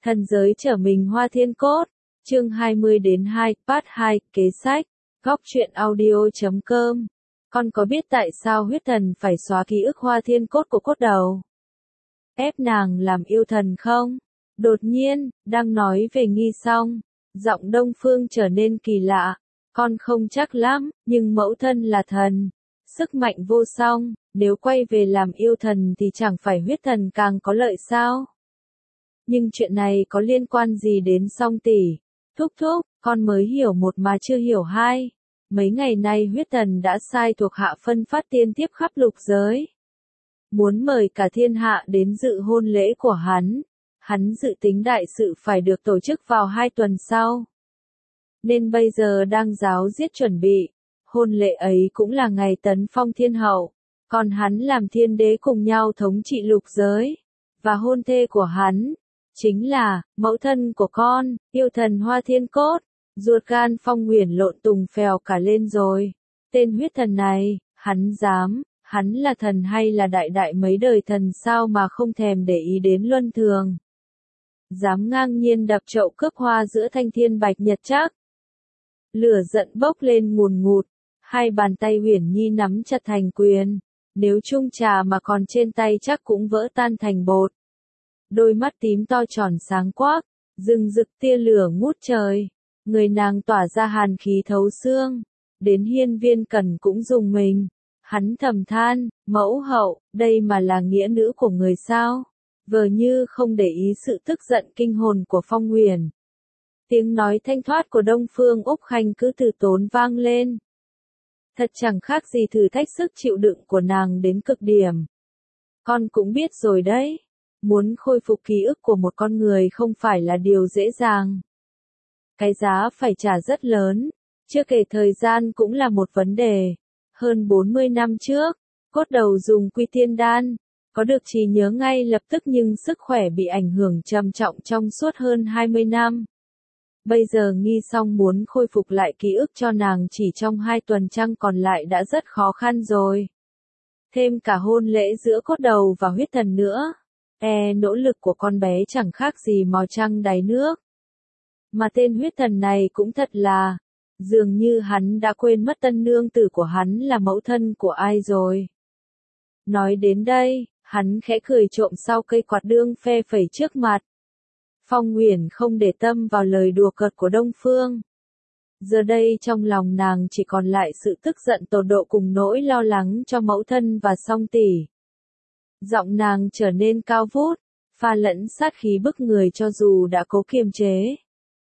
Thần giới trở mình Hoa Thiên Cốt, chương 20-2, part 2, kế sách, góc truyện audio.com. Con có biết tại sao huyết thần phải xóa ký ức Hoa Thiên Cốt của cốt đầu? Ép nàng làm yêu thần không? Đột nhiên, đang nói về Nghi Song, giọng Đông Phương trở nên kỳ lạ. Con không chắc lắm, nhưng mẫu thân là thần, sức mạnh vô song, nếu quay về làm yêu thần thì chẳng phải huyết thần càng có lợi sao? Nhưng chuyện này có liên quan gì đến Song tỷ? Thúc thúc, con mới hiểu một mà chưa hiểu hai. Mấy ngày nay huyết thần đã sai thuộc hạ phân phát tiên tiếp khắp lục giới. Muốn mời cả thiên hạ đến dự hôn lễ của hắn. Hắn dự tính đại sự phải được tổ chức vào 2 tuần sau. Nên bây giờ đang ráo riết chuẩn bị. Hôn lễ ấy cũng là ngày tấn phong thiên hậu. Còn hắn làm thiên đế cùng nhau thống trị lục giới. Và hôn thê của hắn chính là mẫu thân của con, yêu thần Hoa Thiên Cốt. Ruột gan Phong Huyền lộn tùng phèo cả lên rồi. Tên huyết thần này, hắn là thần hay là đại đại mấy đời thần sao mà không thèm để ý đến luân thường. Dám ngang nhiên đập chậu cướp hoa giữa thanh thiên bạch nhật chắc. Lửa giận bốc lên ngùn ngụt, hai bàn tay Huyền Nhi nắm chặt thành quyền. Nếu chung trà mà còn trên tay chắc cũng vỡ tan thành bột. Đôi mắt tím to tròn sáng quắc, rừng rực tia lửa ngút trời. Người nàng tỏa ra hàn khí thấu xương. Đến Hiên Viên Cẩn cũng rùng mình. Hắn thầm than, mẫu hậu, đây mà là nghĩa nữ của người sao? Vờ như không để ý sự tức giận kinh hồn của Phong Huyền. Tiếng nói thanh thoát của Đông Phương Úc Khanh cứ từ tốn vang lên. Thật chẳng khác gì thử thách sức chịu đựng của nàng đến cực điểm. Con cũng biết rồi đấy. Muốn khôi phục ký ức của một con người không phải là điều dễ dàng. Cái giá phải trả rất lớn, chưa kể thời gian cũng là một vấn đề. Hơn 40 năm trước, cốt đầu dùng Quy Tiên Đan, có được trí nhớ ngay lập tức nhưng sức khỏe bị ảnh hưởng trầm trọng trong suốt hơn 20 năm. Bây giờ Nghi Song muốn khôi phục lại ký ức cho nàng chỉ trong 2 tuần trăng còn lại đã rất khó khăn rồi. Thêm cả hôn lễ giữa cốt đầu và huyết thần nữa. Nỗ lực của con bé chẳng khác gì mò trăng đáy nước. Mà tên huyết thần này cũng thật là, dường như hắn đã quên mất tân nương tử của hắn là mẫu thân của ai rồi. Nói đến đây, hắn khẽ cười trộm sau cây quạt đương phe phẩy trước mặt. Phong Huyền không để tâm vào lời đùa cợt của Đông Phương. Giờ đây trong lòng nàng chỉ còn lại sự tức giận tột độ cùng nỗi lo lắng cho mẫu thân và Song tỷ. Giọng nàng trở nên cao vút, pha lẫn sát khí bức người cho dù đã cố kiềm chế.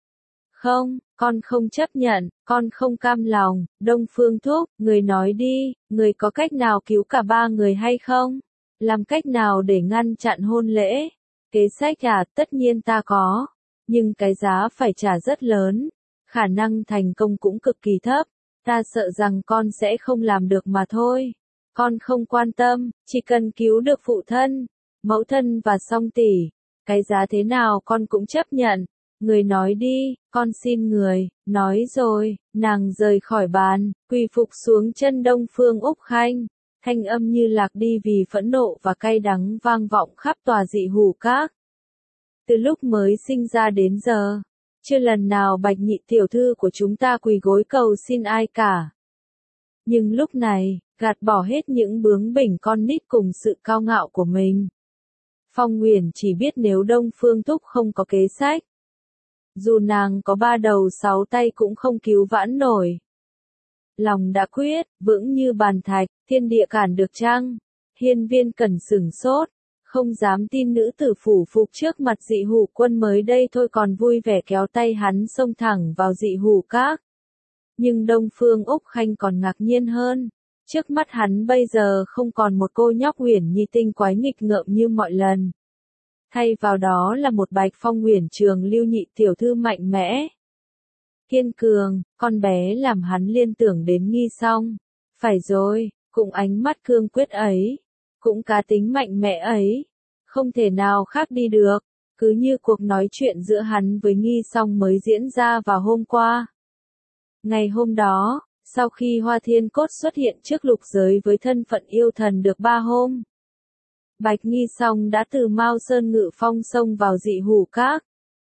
Không, con không chấp nhận, con không cam lòng. Đông Phương thúc, người nói đi, người có cách nào cứu cả 3 người hay không? Làm cách nào để ngăn chặn hôn lễ? Kế sách à, tất nhiên ta có. Nhưng cái giá phải trả rất lớn. Khả năng thành công cũng cực kỳ thấp. Ta sợ rằng con sẽ không làm được mà thôi. Con không quan tâm, chỉ cần cứu được phụ thân, mẫu thân và Song tỷ. Cái giá thế nào con cũng chấp nhận. Người nói đi, con xin người. Nói rồi, nàng rời khỏi bàn, quỳ phục xuống chân Đông Phương Úc Khanh. Thanh âm như lạc đi vì phẫn nộ và cay đắng vang vọng khắp tòa dị hủ các. Từ lúc mới sinh ra đến giờ, chưa lần nào Bạch Nhị tiểu thư của chúng ta quỳ gối cầu xin ai cả. Nhưng lúc này, gạt bỏ hết những bướng bỉnh con nít cùng sự cao ngạo của mình. Phong Huyền chỉ biết nếu Đông Phương thúc không có kế sách. Dù nàng có 3 đầu 6 tay cũng không cứu vãn nổi. Lòng đã quyết, vững như bàn thạch, thiên địa cản được chăng? Hiên Viên Cẩn sửng sốt, không dám tin nữ tử phủ phục trước mặt dị hủ quân mới đây thôi còn vui vẻ kéo tay hắn xông thẳng vào dị hủ các. Nhưng Đông Phương Úc Khanh còn ngạc nhiên hơn. Trước mắt hắn bây giờ không còn một cô nhóc Huyền Nhi tinh quái nghịch ngợm như mọi lần. Thay vào đó là một Bạch Phong Huyền Trường Lưu Nhị tiểu thư mạnh mẽ. Kiên cường, con bé làm hắn liên tưởng đến Nghi Song. Phải rồi, cũng ánh mắt cương quyết ấy, cũng cá tính mạnh mẽ ấy. Không thể nào khác đi được, cứ như cuộc nói chuyện giữa hắn với Nghi Song mới diễn ra vào hôm qua. Ngày hôm đó, sau khi Hoa Thiên Cốt xuất hiện trước lục giới với thân phận yêu thần được 3 hôm. Bạch Nghi Song đã từ Mao Sơn Ngự Phong xông vào dị hủ các.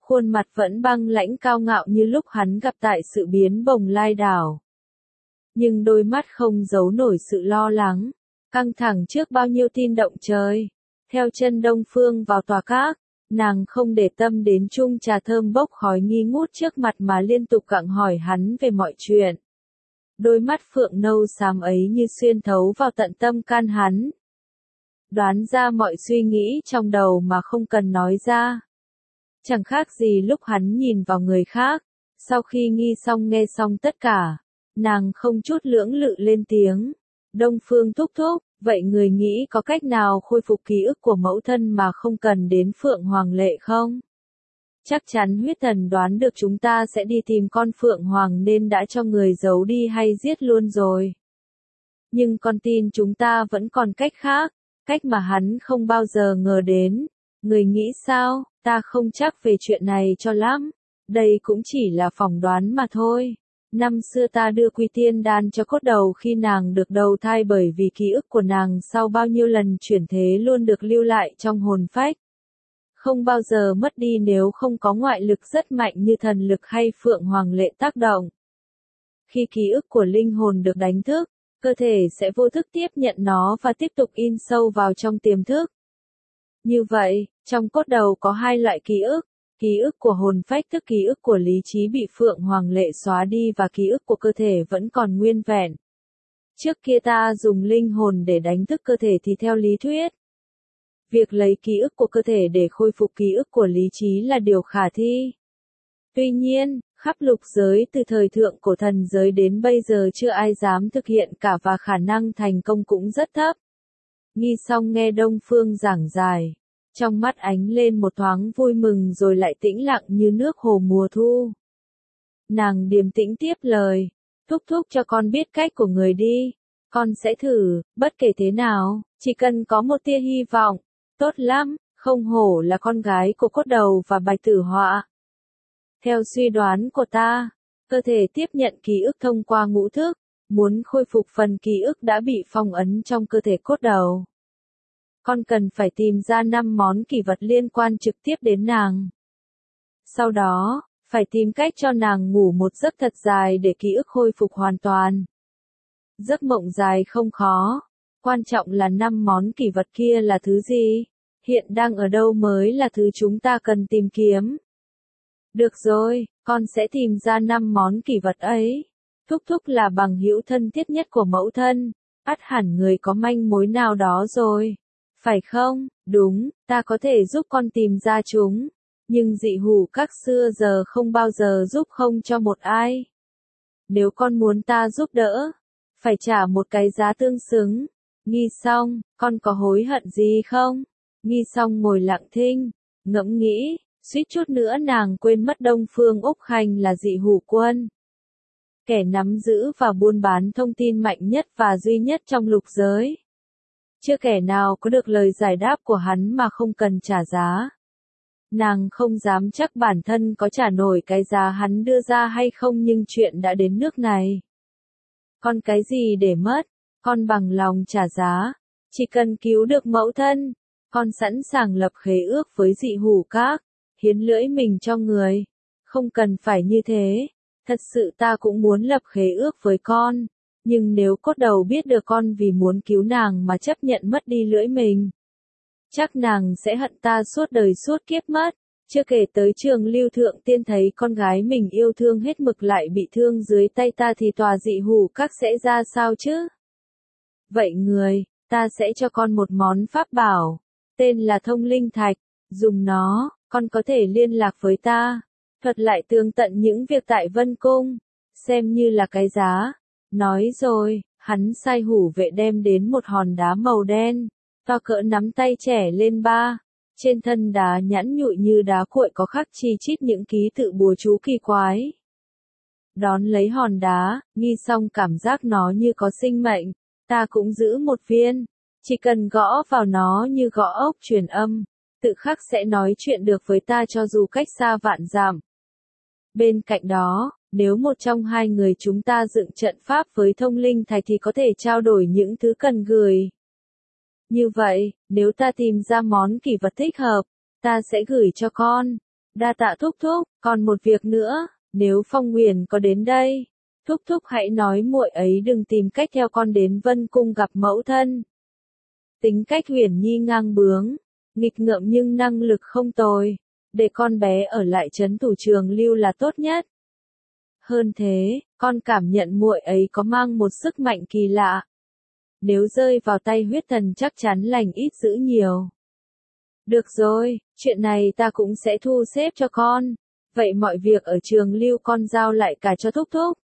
Khuôn mặt vẫn băng lãnh cao ngạo như lúc hắn gặp tại sự biến bồng lai đảo. Nhưng đôi mắt không giấu nổi sự lo lắng, căng thẳng trước bao nhiêu tin động trời. Theo chân Đông Phương vào tòa các, nàng không để tâm đến chung trà thơm bốc khói nghi ngút trước mặt mà liên tục gặng hỏi hắn về mọi chuyện. Đôi mắt phượng nâu xám ấy như xuyên thấu vào tận tâm can hắn. Đoán ra mọi suy nghĩ trong đầu mà không cần nói ra. Chẳng khác gì lúc hắn nhìn vào người khác. Sau khi nghe xong tất cả, nàng không chút lưỡng lự lên tiếng. Đông Phương thúc thúc, vậy người nghĩ có cách nào khôi phục ký ức của mẫu thân mà không cần đến Phượng Hoàng Lệ không? Chắc chắn huyết thần đoán được chúng ta sẽ đi tìm con Phượng Hoàng nên đã cho người giấu đi hay giết luôn rồi. Nhưng con tin chúng ta vẫn còn cách khác, cách mà hắn không bao giờ ngờ đến. Người nghĩ sao? Ta không chắc về chuyện này cho lắm. Đây cũng chỉ là phỏng đoán mà thôi. Năm xưa ta đưa Quy Tiên Đan cho cốt đầu khi nàng được đầu thai bởi vì ký ức của nàng sau bao nhiêu lần chuyển thế luôn được lưu lại trong hồn phách. Không bao giờ mất đi nếu không có ngoại lực rất mạnh như thần lực hay Phượng Hoàng Lệ tác động. Khi ký ức của linh hồn được đánh thức, cơ thể sẽ vô thức tiếp nhận nó và tiếp tục in sâu vào trong tiềm thức. Như vậy, trong cốt đầu có hai loại ký ức của hồn phách tức ký ức của lý trí bị Phượng Hoàng Lệ xóa đi và ký ức của cơ thể vẫn còn nguyên vẹn. Trước kia ta dùng linh hồn để đánh thức cơ thể thì theo lý thuyết, việc lấy ký ức của cơ thể để khôi phục ký ức của lý trí là điều khả thi. Tuy nhiên, khắp lục giới từ thời thượng cổ thần giới đến bây giờ chưa ai dám thực hiện cả và khả năng thành công cũng rất thấp. Nghi Song nghe Đông Phương giảng giải, trong mắt ánh lên một thoáng vui mừng rồi lại tĩnh lặng như nước hồ mùa thu. Nàng điềm tĩnh tiếp lời, thúc thúc cho con biết cách của người đi, con sẽ thử, bất kể thế nào, chỉ cần có một tia hy vọng, tốt lắm, không hổ là con gái của cốt đầu và bạch tử họa. Theo suy đoán của ta, cơ thể tiếp nhận ký ức thông qua ngũ thức, muốn khôi phục phần ký ức đã bị phong ấn trong cơ thể cốt đầu. Con cần phải tìm ra 5 món kỷ vật liên quan trực tiếp đến nàng. Sau đó, phải tìm cách cho nàng ngủ một giấc thật dài để ký ức khôi phục hoàn toàn. Giấc mộng dài không khó, quan trọng là 5 món kỷ vật kia là thứ gì, hiện đang ở đâu mới là thứ chúng ta cần tìm kiếm. Được rồi, con sẽ tìm ra 5 món kỷ vật ấy. Thúc thúc là bằng hữu thân thiết nhất của mẫu thân, ắt hẳn người có manh mối nào đó rồi. Phải không? Đúng, ta có thể giúp con tìm ra chúng. Nhưng dị hủ các xưa giờ không bao giờ giúp không cho một ai. Nếu con muốn ta giúp đỡ, phải trả một cái giá tương xứng. Nghi Song, con có hối hận gì không? Nghi Song ngồi lặng thinh, ngẫm nghĩ, suýt chút nữa nàng quên mất Đông Phương Úc Khanh là dị hủ quân. Kẻ nắm giữ và buôn bán thông tin mạnh nhất và duy nhất trong lục giới. Chưa kẻ nào có được lời giải đáp của hắn mà không cần trả giá. Nàng không dám chắc bản thân có trả nổi cái giá hắn đưa ra hay không nhưng chuyện đã đến nước này. Con cái gì để mất, con bằng lòng trả giá. Chỉ cần cứu được mẫu thân, con sẵn sàng lập khế ước với dị hủ các, hiến lưỡi mình cho người. Không cần phải như thế, thật sự ta cũng muốn lập khế ước với con. Nhưng nếu cốt đầu biết được con vì muốn cứu nàng mà chấp nhận mất đi lưỡi mình, chắc nàng sẽ hận ta suốt đời suốt kiếp mất. Chưa kể tới Trường Lưu Thượng Tiên thấy con gái mình yêu thương hết mực lại bị thương dưới tay ta thì tòa dị hủ các sẽ ra sao chứ? Vậy ta sẽ cho con một món pháp bảo, tên là Thông Linh Thạch, dùng nó, con có thể liên lạc với ta, thuật lại tường tận những việc tại Vân Cung, xem như là cái giá. Nói rồi, hắn sai hủ vệ đem đến một hòn đá màu đen, to cỡ nắm tay trẻ lên ba. Trên thân đá nhẵn nhụi như đá cuội có khắc chi chít những ký tự bùa chú kỳ quái. Đón lấy hòn đá, Nghi Song cảm giác nó như có sinh mệnh, ta cũng giữ một viên, chỉ cần gõ vào nó như gõ ốc truyền âm, tự khắc sẽ nói chuyện được với ta cho dù cách xa vạn dặm. Bên cạnh đó, nếu một trong hai người chúng ta dựng trận pháp với Thông Linh Thạch thì có thể trao đổi những thứ cần gửi. Như vậy, nếu ta tìm ra món kỷ vật thích hợp, ta sẽ gửi cho con. Đa tạ thúc thúc, còn một việc nữa, nếu Phong Nguyền có đến đây, thúc thúc hãy nói muội ấy đừng tìm cách theo con đến Vân Cung gặp mẫu thân. Tính cách Huyền Nhi ngang bướng, nghịch ngợm nhưng năng lực không tồi, để con bé ở lại trấn thủ Trường Lưu là tốt nhất. Hơn thế, con cảm nhận muội ấy có mang một sức mạnh kỳ lạ. Nếu rơi vào tay huyết thần chắc chắn lành ít dữ nhiều. Được rồi, chuyện này ta cũng sẽ thu xếp cho con. Vậy mọi việc ở Trường Lưu con giao lại cả cho thúc thúc.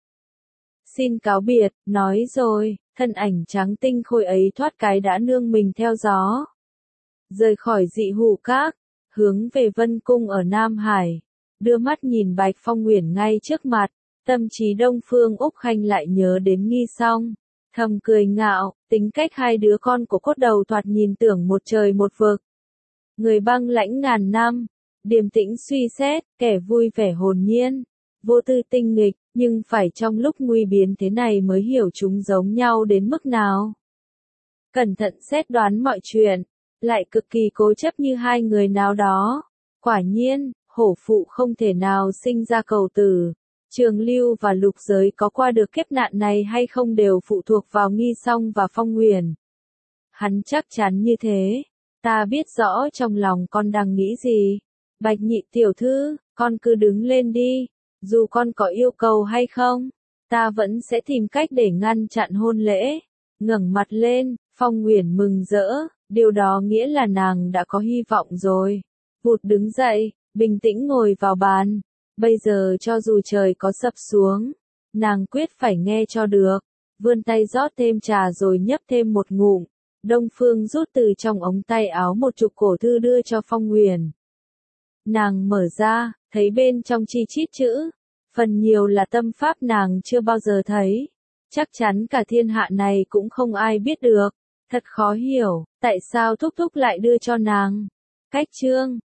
Xin cáo biệt, nói rồi, thân ảnh trắng tinh khôi ấy thoát cái đã nương mình theo gió. Rời khỏi Dị Hủ Các, hướng về Vân Cung ở Nam Hải, đưa mắt nhìn Bạch Phong Nguyền ngay trước mặt, tâm trí Đông Phương Úc Khanh lại nhớ đến Nghi Song, thầm cười ngạo, tính cách hai đứa con của cốt đầu thoạt nhìn tưởng một trời một vực. Người băng lãnh ngàn năm, điềm tĩnh suy xét, kẻ vui vẻ hồn nhiên, vô tư tinh nghịch, nhưng phải trong lúc nguy biến thế này mới hiểu chúng giống nhau đến mức nào. Cẩn thận xét đoán mọi chuyện, lại cực kỳ cố chấp như hai người nào đó. Quả nhiên, hổ phụ không thể nào sinh ra cầu tử. Trường Lưu và Lục Giới có qua được kiếp nạn này hay không đều phụ thuộc vào Nghi Song và Phong Nguyền. Hắn chắc chắn như thế. Ta biết rõ trong lòng con đang nghĩ gì. Bạch Nhị tiểu thư, con cứ đứng lên đi. Dù con có yêu cầu hay không, ta vẫn sẽ tìm cách để ngăn chặn hôn lễ. Ngẩng mặt lên, Phong Nguyền mừng rỡ, điều đó nghĩa là nàng đã có hy vọng rồi. Vụt đứng dậy, bình tĩnh ngồi vào bàn. Bây giờ cho dù trời có sập xuống, nàng quyết phải nghe cho được. Vươn tay rót thêm trà rồi nhấp thêm một ngụm. Đông Phương rút từ trong ống tay áo một chục cổ thư đưa cho Phong Nguyền. Nàng mở ra, thấy bên trong chi chít chữ. Phần nhiều là tâm pháp nàng chưa bao giờ thấy. Chắc chắn cả thiên hạ này cũng không ai biết được. Thật khó hiểu, tại sao thúc thúc lại đưa cho nàng. Cách chương